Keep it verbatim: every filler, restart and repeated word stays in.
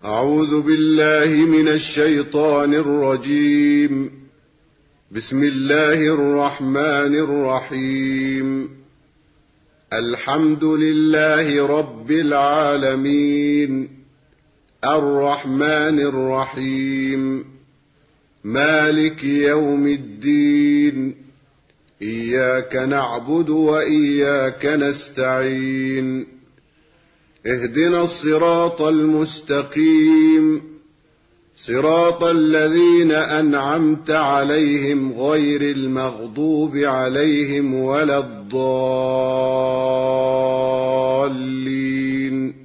أعوذ بالله من الشيطان الرجيم. بسم الله الرحمن الرحيم. الحمد لله رب العالمين، الرحمن الرحيم، مالك يوم الدين، إياك نعبد وإياك نستعين، اهدنا الصراط المستقيم، صراط الذين أنعمت عليهم غير المغضوب عليهم ولا الضالين.